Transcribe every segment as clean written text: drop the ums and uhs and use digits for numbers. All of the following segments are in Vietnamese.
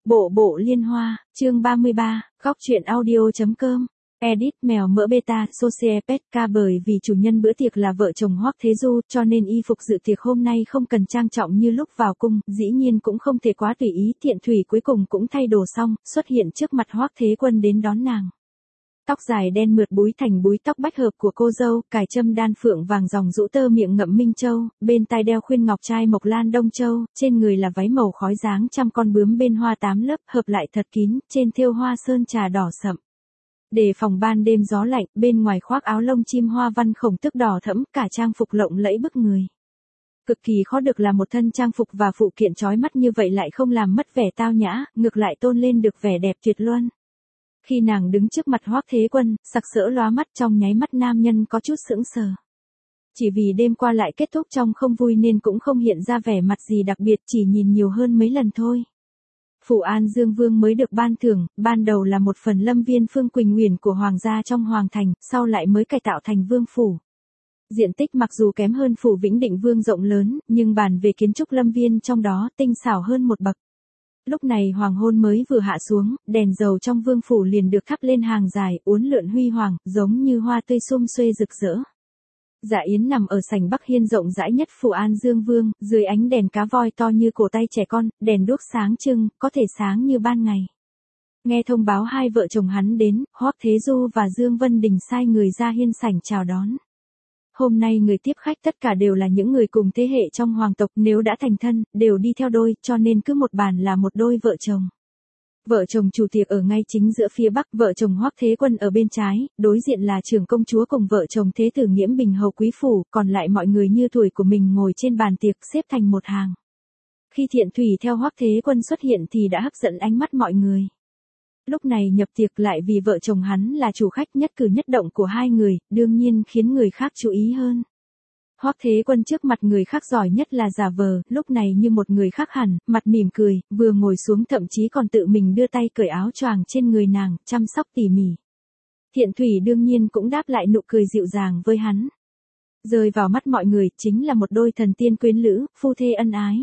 Bộ bộ liên hoa, chương 33, góc truyện audio.com. Edit mèo mỡ beta Sociopet ca bởi vì chủ nhân bữa tiệc là vợ chồng Hoắc Thế Du cho nên y phục dự tiệc hôm nay không cần trang trọng như lúc vào cung, dĩ nhiên cũng không thể quá tùy ý. Thiện Thủy cuối cùng cũng thay đồ xong, xuất hiện trước mặt Hoắc Thế Quân đến đón nàng. Tóc dài đen mượt búi thành búi tóc bách hợp của cô dâu, cài châm đan phượng vàng dòng rũ tơ miệng ngậm minh châu, bên tai đeo khuyên ngọc trai mộc lan đông châu, trên người là váy màu khói dáng trăm con bướm bên hoa 8 lớp hợp lại thật kín, trên thêu hoa sơn trà đỏ sậm. Để phòng ban đêm gió lạnh, bên ngoài khoác áo lông chim hoa văn khổng tước đỏ thẫm, cả trang phục lộng lẫy bức người. Cực kỳ khó được là một thân trang phục và phụ kiện chói mắt như vậy lại không làm mất vẻ tao nhã, ngược lại tôn lên được vẻ đẹp tuyệt luân. Khi nàng đứng trước mặt Hoắc Thế Quân, sặc sỡ lóa mắt, trong nháy mắt nam nhân có chút sững sờ. Chỉ vì đêm qua lại kết thúc trong không vui nên cũng không hiện ra vẻ mặt gì đặc biệt, chỉ nhìn nhiều hơn mấy lần thôi. Phủ An Dương Vương mới được ban thưởng, ban đầu là một phần lâm viên Phương Quỳnh Uyển của hoàng gia trong hoàng thành, sau lại mới cải tạo thành vương phủ. Diện tích mặc dù kém hơn phủ Vĩnh Định Vương rộng lớn, nhưng bàn về kiến trúc lâm viên trong đó tinh xảo hơn một bậc. Lúc này hoàng hôn mới vừa hạ xuống, đèn dầu trong vương phủ liền được thắp lên hàng dài, uốn lượn huy hoàng, giống như hoa tươi sum xuê rực rỡ. Dạ yến nằm ở sảnh Bắc Hiên rộng rãi nhất Phủ An Dương Vương, dưới ánh đèn cá voi to như cổ tay trẻ con, đèn đuốc sáng trưng, có thể sáng như ban ngày. Nghe thông báo hai vợ chồng hắn đến, Hoắc Thế Du và Dương Vân Đình sai người ra hiên sảnh chào đón. Hôm nay người tiếp khách tất cả đều là những người cùng thế hệ trong hoàng tộc, nếu đã thành thân, đều đi theo đôi, cho nên cứ một bàn là một đôi vợ chồng. Vợ chồng chủ tiệc ở ngay chính giữa phía bắc, vợ chồng Hoắc Thế Quân ở bên trái, đối diện là trưởng công chúa cùng vợ chồng Thế tử Nghiễm Bình hầu quý phủ, còn lại mọi người như tuổi của mình ngồi trên bàn tiệc xếp thành một hàng. Khi Thiện Thủy theo Hoắc Thế Quân xuất hiện thì đã hấp dẫn ánh mắt mọi người. Lúc này nhập tiệc lại vì vợ chồng hắn là chủ khách, nhất cử nhất động của hai người, đương nhiên khiến người khác chú ý hơn. Hoắc Thế Quân trước mặt người khác giỏi nhất là giả vờ, lúc này như một người khác hẳn, mặt mỉm cười, vừa ngồi xuống thậm chí còn tự mình đưa tay cởi áo choàng trên người nàng, chăm sóc tỉ mỉ. Thiện Thủy đương nhiên cũng đáp lại nụ cười dịu dàng với hắn. Rơi vào mắt mọi người chính là một đôi thần tiên quyến lữ, phu thê ân ái.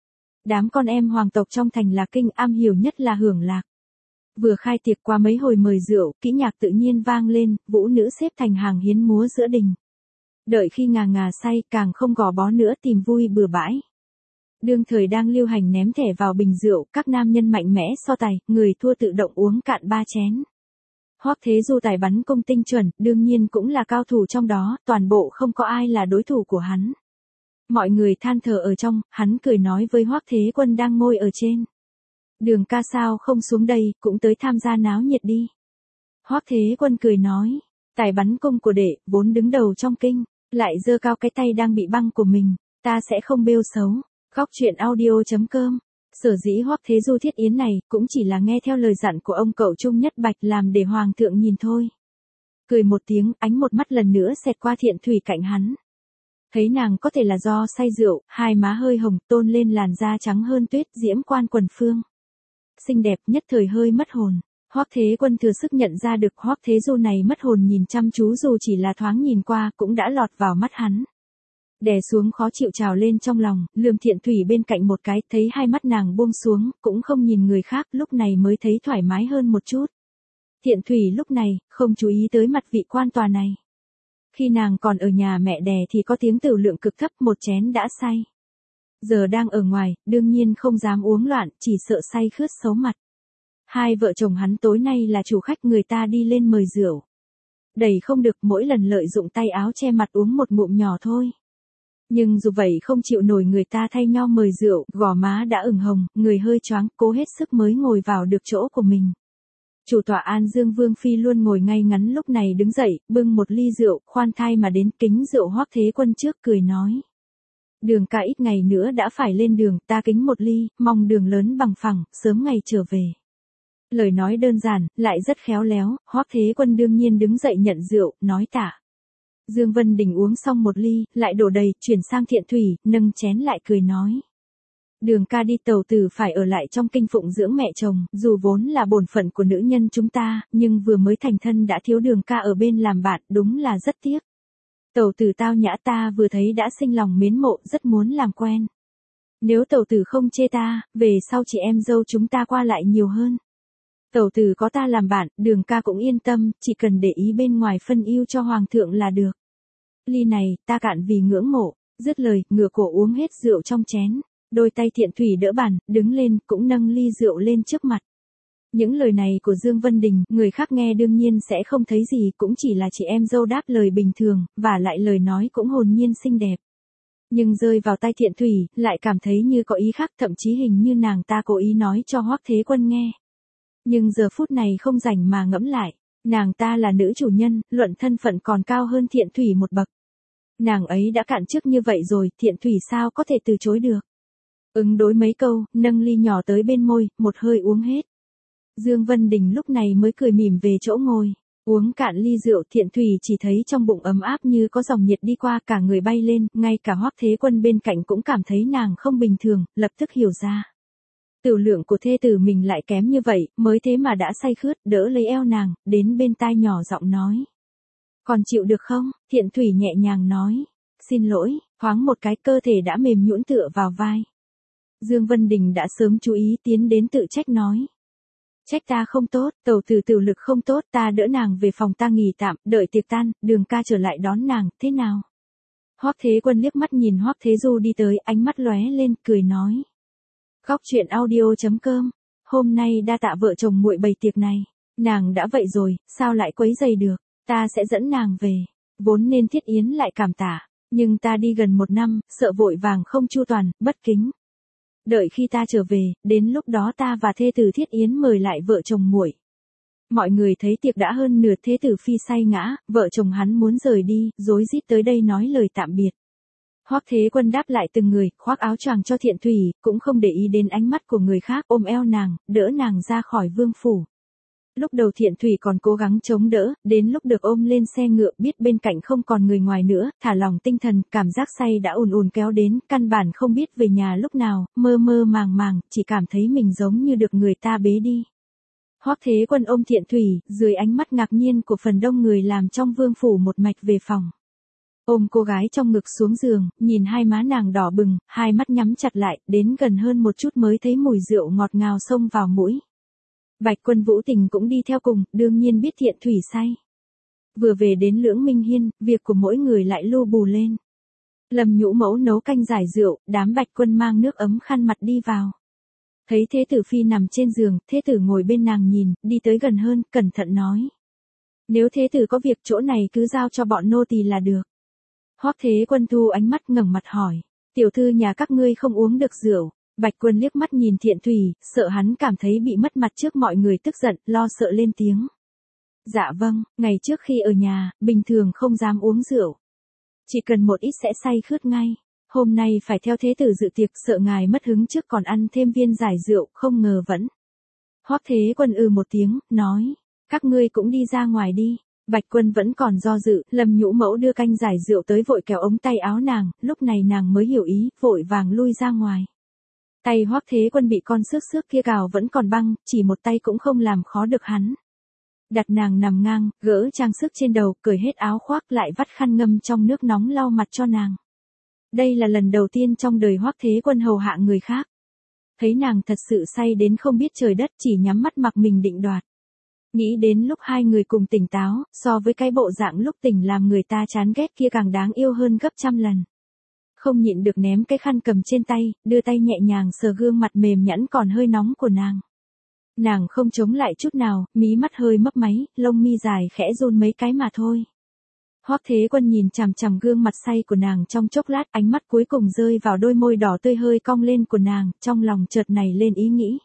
Đám con em hoàng tộc trong thành Lạc Kinh am hiểu nhất là hưởng lạc. Vừa khai tiệc qua mấy hồi mời rượu, kỹ nhạc tự nhiên vang lên, vũ nữ xếp thành hàng hiến múa giữa đình. Đợi khi ngà ngà say càng không gò bó nữa tìm vui bừa bãi. Đương thời đang lưu hành ném thẻ vào bình rượu, các nam nhân mạnh mẽ so tài, người thua tự động uống cạn 3 chén. Hoắc Thế Du tài bắn cung tinh chuẩn, đương nhiên cũng là cao thủ trong đó, toàn bộ không có ai là đối thủ của hắn. Mọi người than thở ở trong, hắn cười nói với Hoắc Thế Quân đang ngồi ở trên. Đường ca sao không xuống đây, cũng tới tham gia náo nhiệt đi. Hoắc Thế Quân cười nói, tài bắn cung của đệ, vốn đứng đầu trong kinh, lại giơ cao cái tay đang bị băng của mình, ta sẽ không bêu xấu. Góc truyện audio.com. Sở dĩ Hoắc Thế Du thiết yến này, cũng chỉ là nghe theo lời dặn của ông cậu Trung Nhất Bạch làm để hoàng thượng nhìn thôi. Cười một tiếng, ánh một mắt lần nữa xẹt qua Thiện Thủy cạnh hắn. Thấy nàng có thể là do say rượu, hai má hơi hồng, tôn lên làn da trắng hơn tuyết, diễm quan quần phương. Xinh đẹp nhất thời hơi mất hồn. Hoắc Thế Quân thừa sức nhận ra được Hoắc Thế Du này mất hồn nhìn chăm chú dù chỉ là thoáng nhìn qua cũng đã lọt vào mắt hắn. Đè xuống khó chịu trào lên trong lòng, lườm Thiện Thủy bên cạnh một cái, thấy hai mắt nàng buông xuống, cũng không nhìn người khác, lúc này mới thấy thoải mái hơn một chút. Thiện Thủy lúc này, không chú ý tới mặt vị quan tòa này. Khi nàng còn ở nhà mẹ đẻ thì có tiếng tửu lượng cực thấp, một chén đã say. Giờ đang ở ngoài, đương nhiên không dám uống loạn, chỉ sợ say khướt xấu mặt. Hai vợ chồng hắn tối nay là chủ khách, người ta đi lên mời rượu. Đầy không được, mỗi lần lợi dụng tay áo che mặt uống một ngụm nhỏ thôi. Nhưng dù vậy không chịu nổi người ta thay nhau mời rượu, gò má đã ửng hồng, người hơi choáng, cố hết sức mới ngồi vào được chỗ của mình. Chủ tọa An Dương Vương Phi luôn ngồi ngay ngắn lúc này đứng dậy, bưng một ly rượu, khoan thai mà đến kính rượu Hoắc Thế Quân trước cười nói. Đường ca ít ngày nữa đã phải lên đường, ta kính một ly, mong đường lớn bằng phẳng, sớm ngày trở về. Lời nói đơn giản, lại rất khéo léo, Hoắc Thế Quân đương nhiên đứng dậy nhận rượu, nói tạ. Dương Vân Đình uống xong một ly, lại đổ đầy, chuyển sang Thiện Thủy, nâng chén lại cười nói. Đường ca đi tàu tử phải ở lại trong kinh phụng dưỡng mẹ chồng, dù vốn là bổn phận của nữ nhân chúng ta, nhưng vừa mới thành thân đã thiếu đường ca ở bên làm bạn, đúng là rất tiếc. Tàu tử tao nhã ta vừa thấy đã sinh lòng mến mộ, rất muốn làm quen. Nếu tẩu tử không chê ta, về sau chị em dâu chúng ta qua lại nhiều hơn. Tẩu tử có ta làm bạn, Đường ca cũng yên tâm, chỉ cần để ý bên ngoài phân ưu cho hoàng thượng là được. Ly này, ta cạn vì ngưỡng mộ. Dứt lời, ngửa cổ uống hết rượu trong chén. Đôi tay Thiện Thủy đỡ bàn, đứng lên, cũng nâng ly rượu lên trước mặt. Những lời này của Dương Vân Đình, người khác nghe đương nhiên sẽ không thấy gì, cũng chỉ là chị em dâu đáp lời bình thường, và lại lời nói cũng hồn nhiên xinh đẹp. Nhưng rơi vào tay Thiện Thủy, lại cảm thấy như có ý khác, thậm chí hình như nàng ta cố ý nói cho Hoắc Thế Quân nghe. Nhưng giờ phút này không rảnh mà ngẫm lại, nàng ta là nữ chủ nhân, luận thân phận còn cao hơn Thiện Thủy một bậc. Nàng ấy đã cạn trước như vậy rồi, Thiện Thủy sao có thể từ chối được. Ứng đối mấy câu, nâng ly nhỏ tới bên môi, một hơi uống hết. Dương Vân Đình lúc này mới cười mỉm về chỗ ngồi. Uống cạn ly rượu, Thiện Thủy chỉ thấy trong bụng ấm áp như có dòng nhiệt đi qua, cả người bay lên, ngay cả Hoắc Thế Quân bên cạnh cũng cảm thấy nàng không bình thường, lập tức hiểu ra. Tửu lượng của thê tử mình lại kém như vậy, mới thế mà đã say khướt, đỡ lấy eo nàng, đến bên tai nhỏ giọng nói. Còn chịu được không? Thiện Thủy nhẹ nhàng nói. Xin lỗi, thoáng một cái cơ thể đã mềm nhũn tựa vào vai. Dương Vân Đình đã sớm chú ý tiến đến tự trách nói. Trách ta không tốt, tẩu tử tử lực không tốt, ta đỡ nàng về phòng ta nghỉ tạm, đợi tiệc tan, Đường ca trở lại đón nàng, thế nào? Hoắc Thế Quân liếc mắt nhìn Hoắc Thế Du đi tới, ánh mắt lóe lên, cười nói. Góc truyện audio.com, hôm nay đa tạ vợ chồng muội bày tiệc này, nàng đã vậy rồi, sao lại quấy rầy được, ta sẽ dẫn nàng về, vốn nên Thiết Yến lại cảm tạ, nhưng ta đi gần 1 năm, sợ vội vàng không chu toàn, bất kính. Đợi khi ta trở về, đến lúc đó ta và thê tử Thiết Yến mời lại vợ chồng muội. Mọi người thấy tiệc đã hơn nửa, thế tử phi say ngã, vợ chồng hắn muốn rời đi, rối rít tới đây nói lời tạm biệt. Hoắc Thế Quân đáp lại từng người, khoác áo choàng cho Thiện Thủy, cũng không để ý đến ánh mắt của người khác, ôm eo nàng, đỡ nàng ra khỏi vương phủ. Lúc đầu Thiện Thủy còn cố gắng chống đỡ, đến lúc được ôm lên xe ngựa biết bên cạnh không còn người ngoài nữa, thả lòng tinh thần, cảm giác say đã ùn ùn kéo đến, căn bản không biết về nhà lúc nào, mơ mơ màng màng, chỉ cảm thấy mình giống như được người ta bế đi. Hoắc Thế Quân ôm Thiện Thủy, dưới ánh mắt ngạc nhiên của phần đông người làm trong vương phủ một mạch về phòng. Ôm cô gái trong ngực xuống giường, nhìn hai má nàng đỏ bừng, hai mắt nhắm chặt lại, đến gần hơn một chút mới thấy mùi rượu ngọt ngào xông vào mũi. Bạch Quân Vũ Tình cũng đi theo cùng, đương nhiên biết Thiện Thủy say. Vừa về đến Lưỡng Minh Hiên, việc của mỗi người lại lu bù lên. Lâm Nhũ Mẫu nấu canh giải rượu, đám Bạch Quân mang nước ấm khăn mặt đi vào. Thấy Thế tử phi nằm trên giường, Thế tử ngồi bên nàng nhìn, đi tới gần hơn, cẩn thận nói. Nếu Thế tử có việc chỗ này cứ giao cho bọn nô tỳ là được. Hoắc Thế Quân thu ánh mắt ngẩng mặt hỏi, tiểu thư nhà các ngươi không uống được rượu. Bạch Quân liếc mắt nhìn Thiện Thủy, sợ hắn cảm thấy bị mất mặt trước mọi người tức giận, lo sợ lên tiếng. Dạ vâng, ngày trước khi ở nhà, bình thường không dám uống rượu. Chỉ cần một ít sẽ say khướt ngay. Hôm nay phải theo thế tử dự tiệc, sợ ngài mất hứng trước còn ăn thêm viên giải rượu, không ngờ vẫn. Hoắc Thế Quân một tiếng, nói, các ngươi cũng đi ra ngoài đi. Bạch Quân vẫn còn do dự, Lâm Nhũ Mẫu đưa canh giải rượu tới vội kéo ống tay áo nàng, lúc này nàng mới hiểu ý, vội vàng lui ra ngoài. Tay Hoắc Thế Quân bị con xước xước kia cào vẫn còn băng, chỉ một tay cũng không làm khó được hắn. Đặt nàng nằm ngang, gỡ trang sức trên đầu, cởi hết áo khoác lại vắt khăn ngâm trong nước nóng lau mặt cho nàng. Đây là lần đầu tiên trong đời Hoắc Thế Quân hầu hạ người khác. Thấy nàng thật sự say đến không biết trời đất, chỉ nhắm mắt mặc mình định đoạt. Nghĩ đến lúc hai người cùng tỉnh táo, so với cái bộ dạng lúc tỉnh làm người ta chán ghét kia càng đáng yêu hơn gấp trăm lần. Không nhịn được ném cái khăn cầm trên tay, đưa tay nhẹ nhàng sờ gương mặt mềm nhẵn còn hơi nóng của nàng. Nàng không chống lại chút nào, mí mắt hơi mấp máy, lông mi dài khẽ run mấy cái mà thôi. Hoắc Thế Quân nhìn chằm chằm gương mặt say của nàng trong chốc lát, ánh mắt cuối cùng rơi vào đôi môi đỏ tươi hơi cong lên của nàng, trong lòng chợt nảy lên ý nghĩ.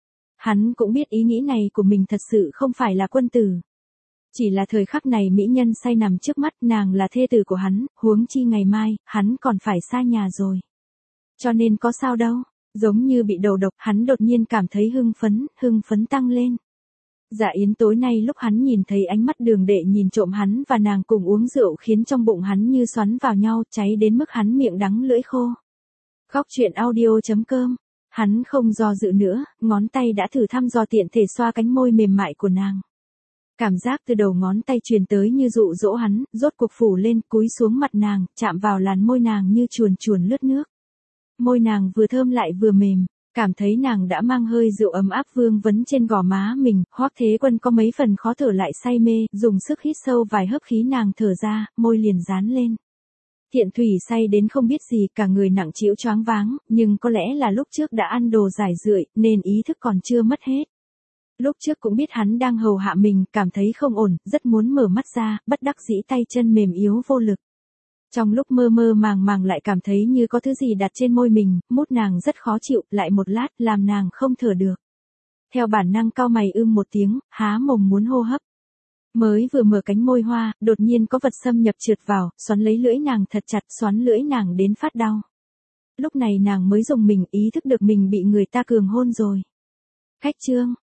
Hắn cũng biết ý nghĩ này của mình thật sự không phải là quân tử. Chỉ là thời khắc này mỹ nhân say nằm trước mắt, nàng là thê tử của hắn, huống chi ngày mai, hắn còn phải xa nhà rồi. Cho nên có sao đâu, giống như bị đầu độc, hắn đột nhiên cảm thấy hưng phấn tăng lên. Dạ yến tối nay lúc hắn nhìn thấy ánh mắt Đường đệ nhìn trộm hắn và nàng cùng uống rượu khiến trong bụng hắn như xoắn vào nhau, cháy đến mức hắn miệng đắng lưỡi khô. Góc truyện audio.com, hắn không do dự nữa, ngón tay đã thử thăm dò tiện thể xoa cánh môi mềm mại của nàng. Cảm giác từ đầu ngón tay truyền tới như dụ dỗ hắn, rốt cuộc phủ lên, cúi xuống mặt nàng, chạm vào làn môi nàng như chuồn chuồn lướt nước. Môi nàng vừa thơm lại vừa mềm, cảm thấy nàng đã mang hơi rượu ấm áp vương vấn trên gò má mình, Hoắc Thế Quân có mấy phần khó thở lại say mê, dùng sức hít sâu vài hớp khí nàng thở ra, môi liền dán lên. Thiện Thủy say đến không biết gì, cả người nặng trĩu choáng váng, nhưng có lẽ là lúc trước đã ăn đồ giải rượi, nên ý thức còn chưa mất hết. Lúc trước cũng biết hắn đang hầu hạ mình, cảm thấy không ổn, rất muốn mở mắt ra, bất đắc dĩ tay chân mềm yếu vô lực. Trong lúc mơ mơ màng màng lại cảm thấy như có thứ gì đặt trên môi mình, mút nàng rất khó chịu, lại một lát, làm nàng không thở được. Theo bản năng cau mày một tiếng, há mồm muốn hô hấp. Mới vừa mở cánh môi hoa, đột nhiên có vật xâm nhập trượt vào, xoắn lấy lưỡi nàng thật chặt, xoắn lưỡi nàng đến phát đau. Lúc này nàng mới dùng mình, ý thức được mình bị người ta cường hôn rồi. Khách trương,